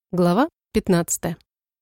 Глава 15.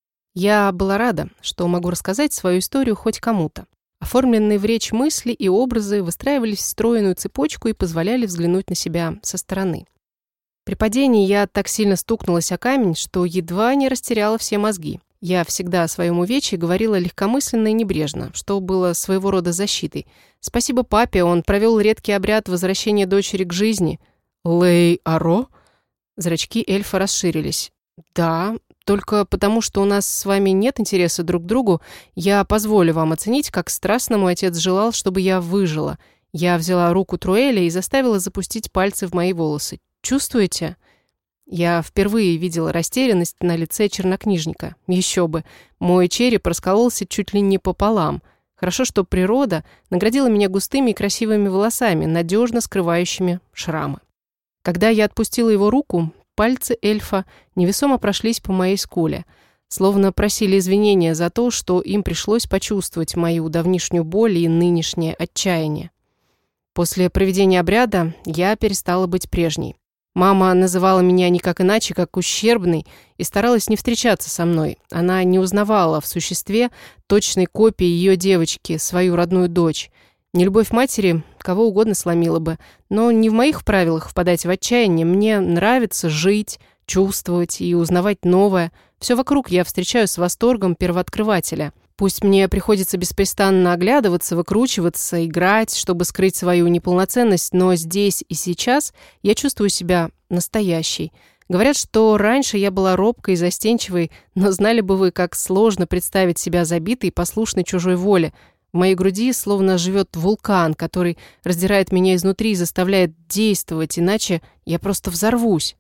Я была рада, что могу рассказать свою историю хоть кому-то. Оформленные в речь мысли и образы выстраивались в стройную цепочку и позволяли взглянуть на себя со стороны. При падении я так сильно стукнулась о камень, что едва не растеряла все мозги. Я всегда о своем увечье говорила легкомысленно и небрежно, что было своего рода защитой. Спасибо папе, он провел редкий обряд возвращения дочери к жизни. Лей-Аро? Зрачки эльфа расширились. «Да, только потому, что у нас с вами нет интереса друг к другу, я позволю вам оценить, как страстно мой отец желал, чтобы я выжила. Я взяла руку Труэля и заставила запустить пальцы в мои волосы. Чувствуете?» Я впервые видела растерянность на лице чернокнижника. Еще бы, мой череп раскололся чуть ли не пополам. Хорошо, что природа наградила меня густыми и красивыми волосами, надежно скрывающими шрамы. Когда я отпустила его руку, пальцы эльфа невесомо прошлись по моей скуле, словно просили извинения за то, что им пришлось почувствовать мою давнишнюю боль и нынешнее отчаяние. После проведения обряда я перестала быть прежней. Мама называла меня никак иначе, как ущербной, и старалась не встречаться со мной. Она не узнавала в существе точной копии ее девочки, свою родную дочь. Нелюбовь матери кого угодно сломила бы, но не в моих правилах впадать в отчаяние. Мне нравится жить, чувствовать и узнавать новое. Все вокруг я встречаю с восторгом первооткрывателя. Пусть мне приходится беспрестанно оглядываться, выкручиваться, играть, чтобы скрыть свою неполноценность, но здесь и сейчас я чувствую себя настоящей. Говорят, что раньше я была робкой и застенчивой, но знали бы вы, как сложно представить себя забитой и послушной чужой воле. В моей груди словно живет вулкан, который раздирает меня изнутри и заставляет действовать, иначе я просто взорвусь.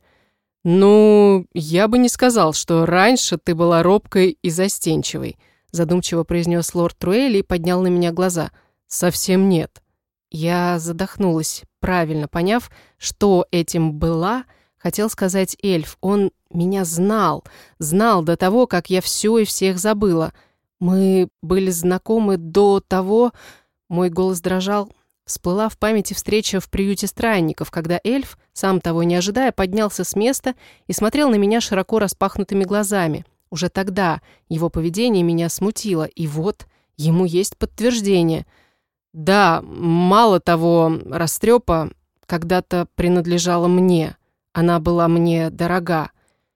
«Ну, я бы не сказал, что раньше ты была робкой и застенчивой», задумчиво произнес лорд Труэль и поднял на меня глаза. «Совсем нет». Я задохнулась, правильно поняв, что этим была, хотел сказать эльф. Он меня знал до того, как я все и всех забыла. Мы были знакомы до того... Мой голос дрожал. Всплыла в памяти встреча в приюте странников, когда эльф, сам того не ожидая, поднялся с места и смотрел на меня широко распахнутыми глазами. Уже тогда его поведение меня смутило, и вот ему есть подтверждение. Да, мало того, растрепа когда-то принадлежала мне. Она была мне дорога.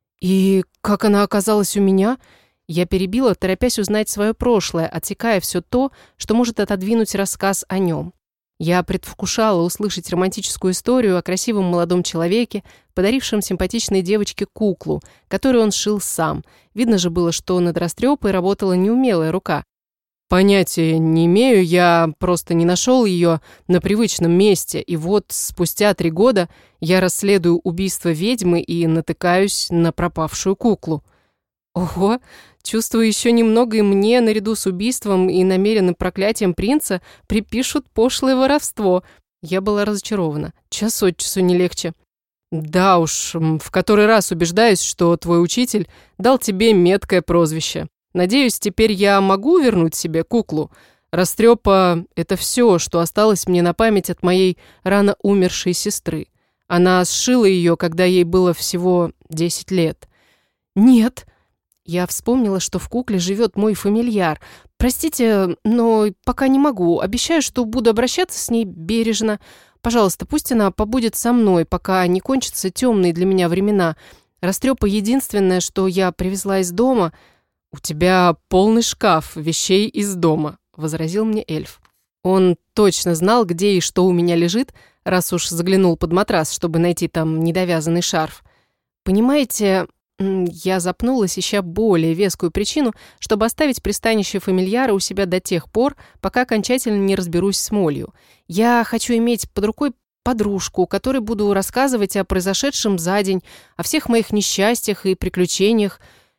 И как она оказалась у меня? Я перебила, торопясь узнать свое прошлое, отсекая все то, что может отодвинуть рассказ о нем. Я предвкушала услышать романтическую историю о красивом молодом человеке, подарившем симпатичной девочке куклу, которую он сшил сам. Видно же было, что над растрепой работала неумелая рука. Понятия не имею, я просто не нашел ее на привычном месте, и вот спустя 3 года я расследую убийство ведьмы и натыкаюсь на пропавшую куклу. Ого, чувствую, еще немного, и мне, наряду с убийством и намеренным проклятием принца, припишут пошлое воровство. Я была разочарована. Час от часу не легче. Да уж, в который раз убеждаюсь, что твой учитель дал тебе меткое прозвище. Надеюсь, теперь я могу вернуть себе куклу. Растрепа — это все, что осталось мне на память от моей рано умершей сестры. Она сшила ее, когда ей было всего 10 лет. Нет. Я вспомнила, что в кукле живет мой фамильяр. Простите, но пока не могу. Обещаю, что буду обращаться с ней бережно. Пожалуйста, пусть она побудет со мной, пока не кончатся темные для меня времена. Растрепа единственное, что я привезла из дома. «У тебя полный шкаф вещей из дома», — возразил мне эльф. Он точно знал, где и что у меня лежит, раз уж заглянул под матрас, чтобы найти там недовязанный шарф. Понимаете... Я запнулась, ища более вескую причину, чтобы оставить пристанище фамильяра у себя до тех пор, пока окончательно не разберусь с молью. Я хочу иметь под рукой подружку, которой буду рассказывать о произошедшем за день, о всех моих несчастьях и приключениях.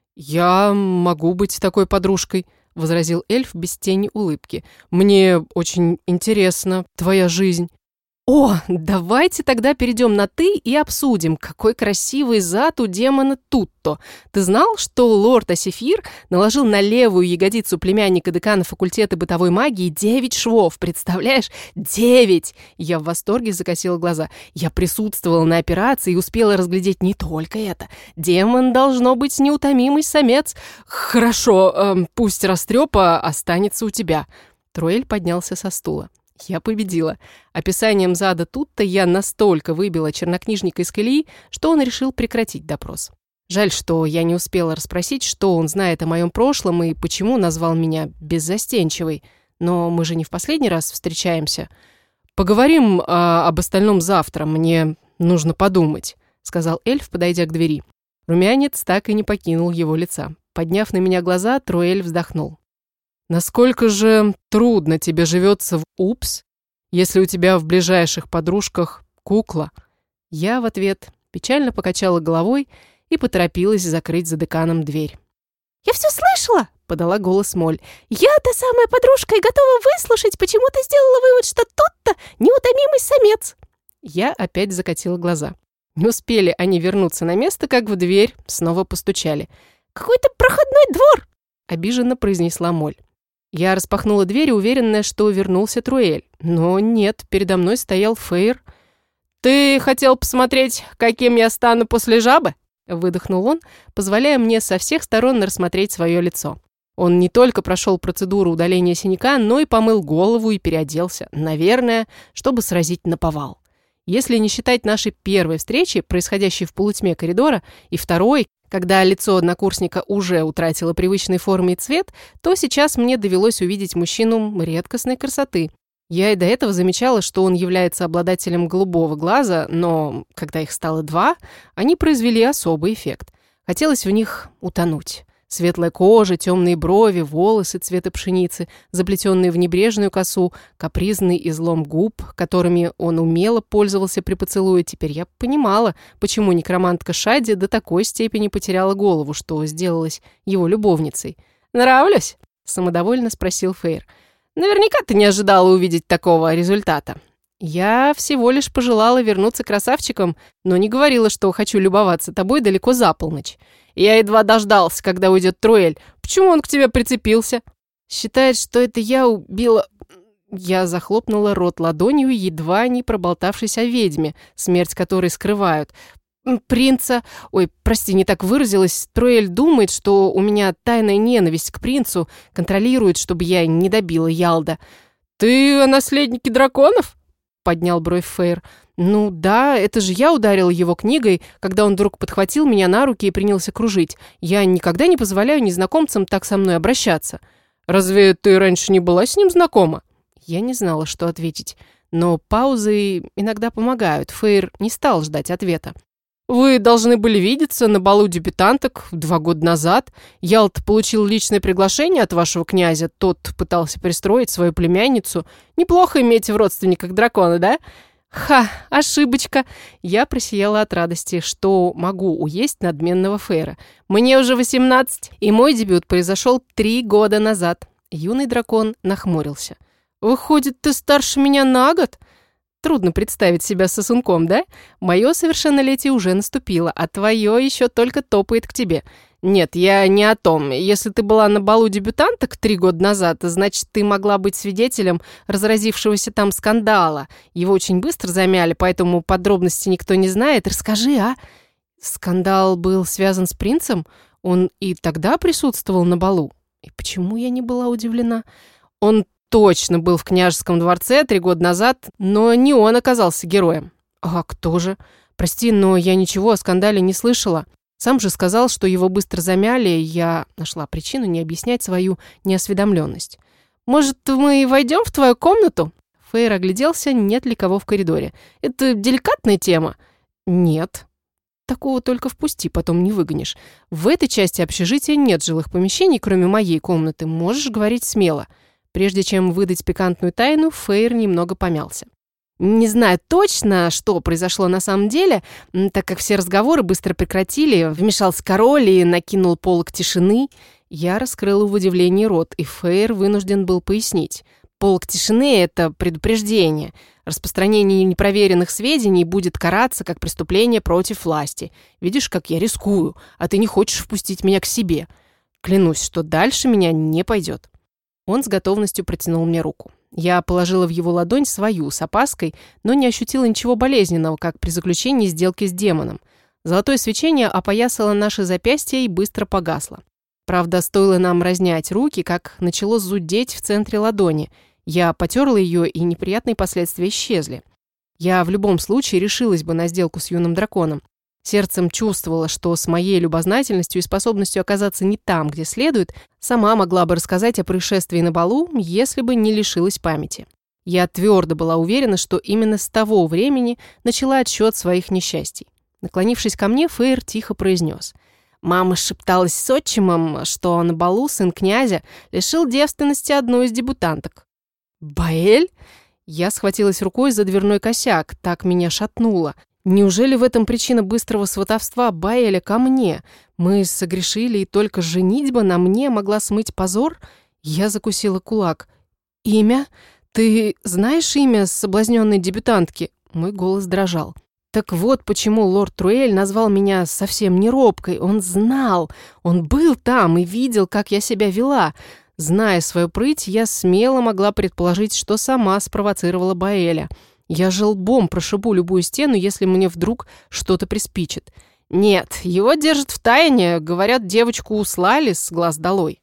«Я могу быть такой подружкой», — возразил эльф без тени улыбки. «Мне очень интересна твоя жизнь». О, давайте тогда перейдем на «ты» и обсудим, какой красивый зад у демона Тутто. Ты знал, что лорд Асефир наложил на левую ягодицу племянника декана факультета бытовой магии 9 швов, представляешь? 9! Я в восторге закосила глаза. Я присутствовала на операции и успела разглядеть не только это. Демон должно быть неутомимый самец. Хорошо, пусть растрепа останется у тебя. Труэль поднялся со стула. Я победила. Описанием зада Тутто я настолько выбила чернокнижника из колеи, что он решил прекратить допрос. Жаль, что я не успела расспросить, что он знает о моем прошлом и почему назвал меня беззастенчивой. Но мы же не в последний раз встречаемся. «Поговорим об остальном завтра, мне нужно подумать», — сказал эльф, подойдя к двери. Румянец так и не покинул его лица. Подняв на меня глаза, Труэль вздохнул. «Насколько же трудно тебе живется в УПС, если у тебя в ближайших подружках кукла?» Я в ответ печально покачала головой и поторопилась закрыть за деканом дверь. «Я все слышала!» — подала голос Моль. «Я та самая подружка и готова выслушать, почему ты сделала вывод, что тот-то неутомимый самец!» Я опять закатила глаза. Не успели они вернуться на место, как в дверь снова постучали. «Какой-то проходной двор!» — обиженно произнесла Моль. Я распахнула дверь, уверенная, что вернулся Труэль. Но нет, передо мной стоял Фейр. «Ты хотел посмотреть, каким я стану после жабы?» Выдохнул он, позволяя мне со всех сторон рассмотреть свое лицо. Он не только прошел процедуру удаления синяка, но и помыл голову и переоделся, наверное, чтобы сразить наповал. Если не считать нашей первой встречи, происходящей в полутьме коридора, и второй, когда лицо однокурсника уже утратило привычной формы и цвет, то сейчас мне довелось увидеть мужчину редкостной красоты. Я и до этого замечала, что он является обладателем голубого глаза, но когда их стало 2, они произвели особый эффект. Хотелось в них утонуть. Светлая кожа, темные брови, волосы цвета пшеницы, заплетенные в небрежную косу, капризный излом губ, которыми он умело пользовался при поцелуе. Теперь я понимала, почему некромантка Шади до такой степени потеряла голову, что сделалась его любовницей. «Нравлюсь?» — самодовольно спросил Фейр. «Наверняка ты не ожидала увидеть такого результата». Я всего лишь пожелала вернуться красавчиком, но не говорила, что хочу любоваться тобой далеко за полночь. Я едва дождался, когда уйдет Труэль. Почему он к тебе прицепился? Считает, что это я убила... Я захлопнула рот ладонью, едва не проболтавшись о ведьме, смерть которой скрывают. Принца... Ой, прости, не так выразилась. Труэль думает, что у меня тайная ненависть к принцу, контролирует, чтобы я не добила Ялда. «Ты о наследнике драконов?» — поднял бровь Фейр. «Ну да, это же я ударила его книгой, когда он вдруг подхватил меня на руки и принялся кружить. Я никогда не позволяю незнакомцам так со мной обращаться». «Разве ты раньше не была с ним знакома?» Я не знала, что ответить. Но паузы иногда помогают. Фейр не стал ждать ответа. «Вы должны были видеться на балу дебютанток 2 года назад. Ялт получил личное приглашение от вашего князя. Тот пытался пристроить свою племянницу. Неплохо иметь в родственниках дракона, да?» «Ха, ошибочка!» Я просияла от радости, что могу уесть надменного Фейра. «Мне уже 18, и мой дебют произошел 3 года назад». Юный дракон нахмурился. «Выходит, ты старше меня на год?» Трудно представить себя сосунком, да? Мое совершеннолетие уже наступило, а твое еще только топает к тебе. Нет, я не о том. Если ты была на балу дебютанток 3 года назад, значит, ты могла быть свидетелем разразившегося там скандала. Его очень быстро замяли, поэтому подробности никто не знает. Расскажи, а? Скандал был связан с принцем? Он и тогда присутствовал на балу? И почему я не была удивлена? Он точно был в княжеском дворце 3 года назад, но не он оказался героем. А кто же? Прости, но я ничего о скандале не слышала. Сам же сказал, что его быстро замяли, и я нашла причину не объяснять свою неосведомленность. «Может, мы войдем в твою комнату?» Фейр огляделся, нет ли кого в коридоре. «Это деликатная тема?» «Нет». Такого только впусти, потом не выгонишь. В этой части общежития нет жилых помещений, кроме моей комнаты. Можешь говорить смело. Прежде чем выдать пикантную тайну, Фейр немного помялся. Не знаю точно, что произошло на самом деле, так как все разговоры быстро прекратили, вмешался король и накинул полог тишины. Я раскрыла в удивлении рот, и Фейр вынужден был пояснить. Полог тишины – это предупреждение. Распространение непроверенных сведений будет караться как преступление против власти. Видишь, как я рискую, а ты не хочешь впустить меня к себе. Клянусь, что дальше меня не пойдет». Он с готовностью протянул мне руку. Я положила в его ладонь свою с опаской, но не ощутила ничего болезненного, как при заключении сделки с демоном. Золотое свечение опоясало наши запястья и быстро погасло. Правда, стоило нам разнять руки, как начало зудеть в центре ладони. Я потерла ее, и неприятные последствия исчезли. Я в любом случае решилась бы на сделку с юным драконом. Сердцем чувствовала, что с моей любознательностью и способностью оказаться не там, где следует, сама могла бы рассказать о происшествии на балу, если бы не лишилась памяти. Я твердо была уверена, что именно с того времени начала отсчет своих несчастий. Наклонившись ко мне, Фейр тихо произнес: «Мама шепталась с отчимом, что на балу сын князя лишил девственности одну из дебютанток». «Баэль?» Я схватилась рукой за дверной косяк, так меня шатнуло. Неужели в этом причина быстрого сватовства Баэля ко мне? Мы согрешили, и только женитьба на мне могла смыть позор? Я закусила кулак. «Имя? Ты знаешь имя соблазненной дебютантки?» Мой голос дрожал. Так вот почему лорд Труэль назвал меня совсем не робкой. Он знал, он был там и видел, как я себя вела. Зная свою прыть, я смело могла предположить, что сама спровоцировала Баэля. Я же лбом прошибу любую стену, если мне вдруг что-то приспичит. Нет, его держат в тайне, говорят, девочку услали с глаз долой.